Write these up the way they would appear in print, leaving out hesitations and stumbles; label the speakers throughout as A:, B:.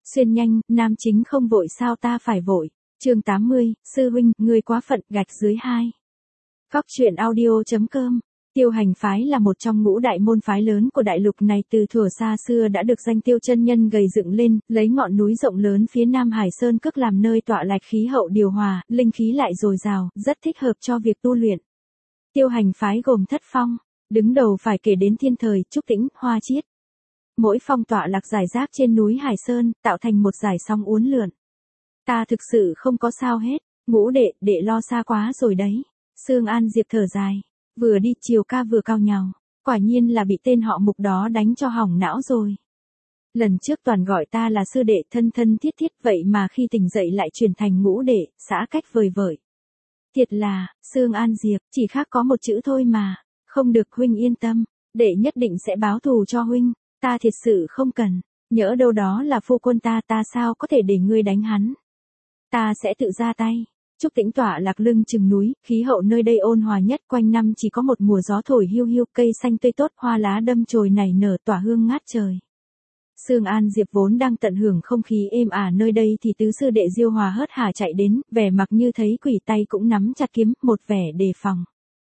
A: Xuyên nhanh, nam chính không vội sao ta phải vội. Chương 80, sư huynh, ngươi quá phận, gạch dưới 2. Góc truyện audio.com. Tiêu Hành phái là một trong ngũ đại môn phái lớn của đại lục này, từ thuở xa xưa đã được danh Tiêu chân nhân gầy dựng lên, lấy ngọn núi rộng lớn phía Nam Hải Sơn Cước làm nơi tọa lạc, khí hậu điều hòa, linh khí lại dồi dào, rất thích hợp cho việc tu luyện. Tiêu Hành phái gồm thất phong, đứng đầu phải kể đến Thiên Thời, Trúc Tĩnh, Hoa Chiết. Mỗi phong tọa lạc rải rác trên núi Hải Sơn, tạo thành một dải sóng uốn lượn. Ta thực sự không có sao hết, Ngũ đệ lo xa quá rồi đấy. Sương An Diệp thở dài, vừa đi chiều ca vừa cau nhàu, quả nhiên là bị tên họ Mục đó đánh cho hỏng não rồi. Lần trước toàn gọi ta là sư đệ, thân thân thiết thiết, vậy mà khi tỉnh dậy lại chuyển thành Ngũ đệ, xã cách vời vợi. Thiệt là, Sương An Diệp, chỉ khác có một chữ thôi mà. Không được, huynh yên tâm, đệ nhất định sẽ báo thù cho huynh. Ta thiệt sự không cần, nhỡ đâu đó là phu quân ta sao có thể để ngươi đánh hắn. Ta sẽ tự ra tay. Trúc Tĩnh tọa lạc lưng chừng núi, khí hậu nơi đây ôn hòa nhất, quanh năm chỉ có một mùa gió thổi hiu hiu, cây xanh tươi tốt, hoa lá đâm chồi nảy nở, tỏa hương ngát trời. Sương An Diệp vốn đang tận hưởng không khí êm ả nơi đây thì tứ sư đệ Diêu Hòa hớt hải chạy đến, vẻ mặt như thấy quỷ, tay cũng nắm chặt kiếm, một vẻ đề phòng.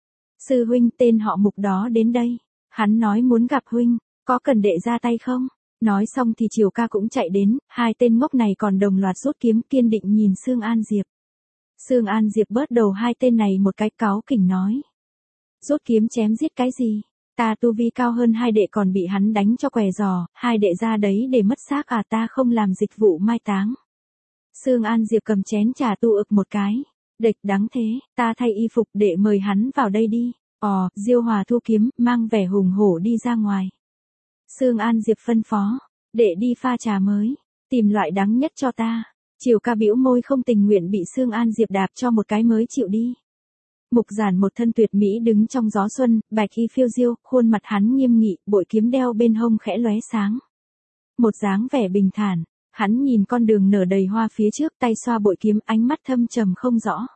A: Sư huynh, tên họ Mục đó đến đây, hắn nói muốn gặp huynh, có cần đệ ra tay không? Nói xong thì Triều Ca cũng chạy đến, hai tên ngốc này còn đồng loạt rút kiếm, kiên định nhìn Sương An Diệp. Sương An Diệp bớt đầu hai tên này một cái, cáu kỉnh nói. Rút kiếm chém giết cái gì? Ta tu vi cao hơn hai đệ còn bị hắn đánh cho què giò, hai đệ ra đấy để mất xác à? Ta không làm dịch vụ mai táng. Sương An Diệp cầm chén trà tu ực một cái. Địch đáng thế, ta thay y phục, đệ mời hắn vào đây đi. Diêu Hòa thu kiếm, mang vẻ hùng hổ đi ra ngoài. Sương An Diệp phân phó, đệ đi pha trà mới, tìm loại đắng nhất cho ta. Triều Ca bĩu môi không tình nguyện, bị Sương An Diệp đạp cho một cái mới chịu đi. Mục Giản một thân tuyệt mỹ đứng trong gió xuân, bạch y phiêu diêu, khuôn mặt hắn nghiêm nghị, bội kiếm đeo bên hông khẽ lóe sáng. Một dáng vẻ bình thản, hắn nhìn con đường nở đầy hoa phía trước, tay xoa bội kiếm, ánh mắt thâm trầm không rõ.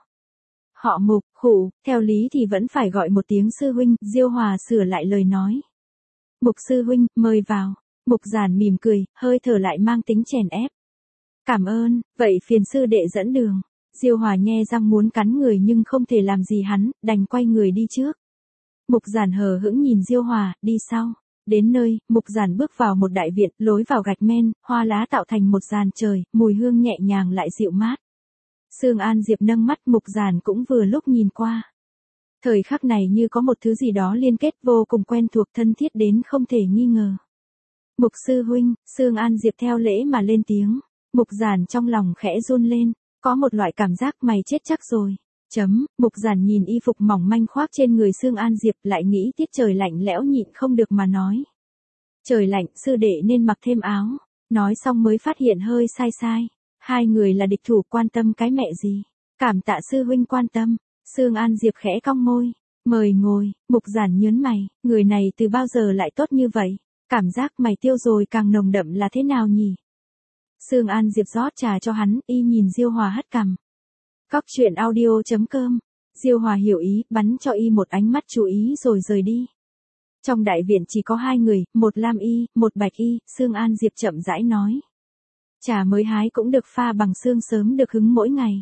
A: Họ Mục, khụ, theo lý thì vẫn phải gọi một tiếng sư huynh. Diêu Hòa sửa lại lời nói. Mục sư huynh, mời vào. Mục Giản mỉm cười, hơi thở lại mang tính chèn ép. Cảm ơn, vậy phiền sư đệ dẫn đường. Diêu Hòa nhe răng muốn cắn người nhưng không thể làm gì hắn, đành quay người đi trước. Mục Giản hờ hững nhìn Diêu Hòa, đi sau. Đến nơi, Mục Giản bước vào một đại viện, lối vào gạch men, hoa lá tạo thành một giàn trời, mùi hương nhẹ nhàng lại dịu mát. Sương An Diệp nâng mắt, Mục Giản cũng vừa lúc nhìn qua. Thời khắc này như có một thứ gì đó liên kết vô cùng quen thuộc, thân thiết đến không thể nghi ngờ. Mục sư huynh, Sương An Diệp theo lễ mà lên tiếng. Mục Giản trong lòng khẽ run lên, có một loại cảm giác mày chết chắc rồi. Mục Giản nhìn y phục mỏng manh khoác trên người Sương An Diệp, lại nghĩ tiết trời lạnh lẽo nhịn không được mà nói. Trời lạnh, sư đệ nên mặc thêm áo. Nói xong mới phát hiện hơi sai. Hai người là địch thủ, quan tâm cái mẹ gì. Cảm tạ sư huynh quan tâm. Sương An Diệp khẽ cong môi. Mời ngồi. Mục Giản nhớn mày, người này từ bao giờ lại tốt như vậy? Cảm giác mày tiêu rồi càng nồng đậm là thế nào nhỉ? Sương An Diệp rót trà cho hắn, y nhìn Diêu Hòa hất cằm. Góc truyện audio.com. Diêu Hòa hiểu ý, bắn cho y một ánh mắt chú ý rồi rời đi. Trong đại viện chỉ có hai người, một lam y, một bạch y. Sương An Diệp chậm rãi nói. Trà mới hái cũng được pha bằng xương sớm được hứng mỗi ngày.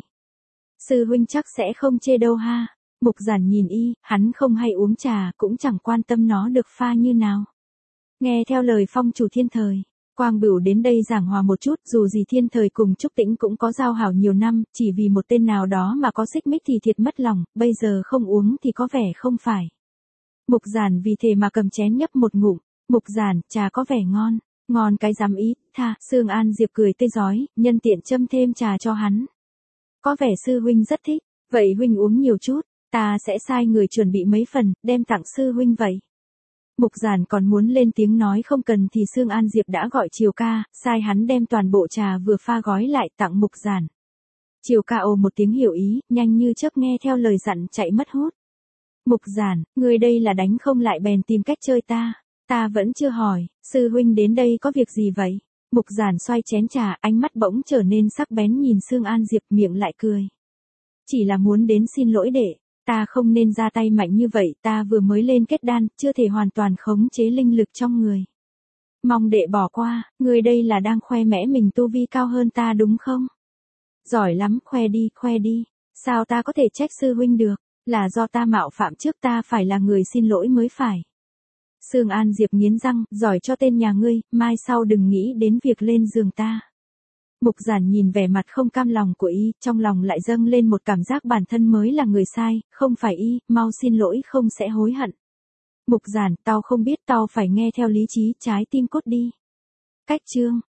A: Sư huynh chắc sẽ không chê đâu ha. Mục Giản nhìn y, hắn không hay uống trà, cũng chẳng quan tâm nó được pha như nào. Nghe theo lời phong chủ Thiên Thời, Quang Bửu đến đây giảng hòa một chút, dù gì Thiên Thời cùng Trúc Tĩnh cũng có giao hảo nhiều năm, chỉ vì một tên nào đó mà có xích mích thì thiệt mất lòng, bây giờ không uống thì có vẻ không phải. Mục Giản vì thế mà cầm chén nhấp một ngụm. Mục Giản, trà có vẻ ngon. Ngon cái dám ý, tha. Sương An Diệp cười tươi rói, nhân tiện châm thêm trà cho hắn. Có vẻ sư huynh rất thích, vậy huynh uống nhiều chút, ta sẽ sai người chuẩn bị mấy phần, đem tặng sư huynh vậy. Mục Giản còn muốn lên tiếng nói không cần thì Sương An Diệp đã gọi Triều Ca, sai hắn đem toàn bộ trà vừa pha gói lại tặng Mục Giản. Triều Ca ồ một tiếng hiểu ý, nhanh như chớp nghe theo lời dặn chạy mất hút. Mục Giản, ngươi đây là đánh không lại bèn tìm cách chơi ta. Ta vẫn chưa hỏi, sư huynh đến đây có việc gì vậy? Mục Giản xoay chén trà, ánh mắt bỗng trở nên sắc bén nhìn Sương An Diệp, miệng lại cười. Chỉ là muốn đến xin lỗi đệ, ta không nên ra tay mạnh như vậy, ta vừa mới lên kết đan, chưa thể hoàn toàn khống chế linh lực trong người. Mong đệ bỏ qua, ngươi đây là đang khoe mẽ mình tu vi cao hơn ta đúng không? Giỏi lắm, khoe đi. Sao ta có thể trách sư huynh được, là do ta mạo phạm trước ta phải là người xin lỗi mới phải. Sương An Diệp nghiến răng, giỏi cho tên nhà ngươi, mai sau đừng nghĩ đến việc lên giường ta. Mục Giản nhìn vẻ mặt không cam lòng của y, trong lòng lại dâng lên một cảm giác bản thân mới là người sai, không phải y, mau xin lỗi không sẽ hối hận. Mục Giản, tao không biết tao phải nghe theo lý trí, trái tim cốt đi. Cách chương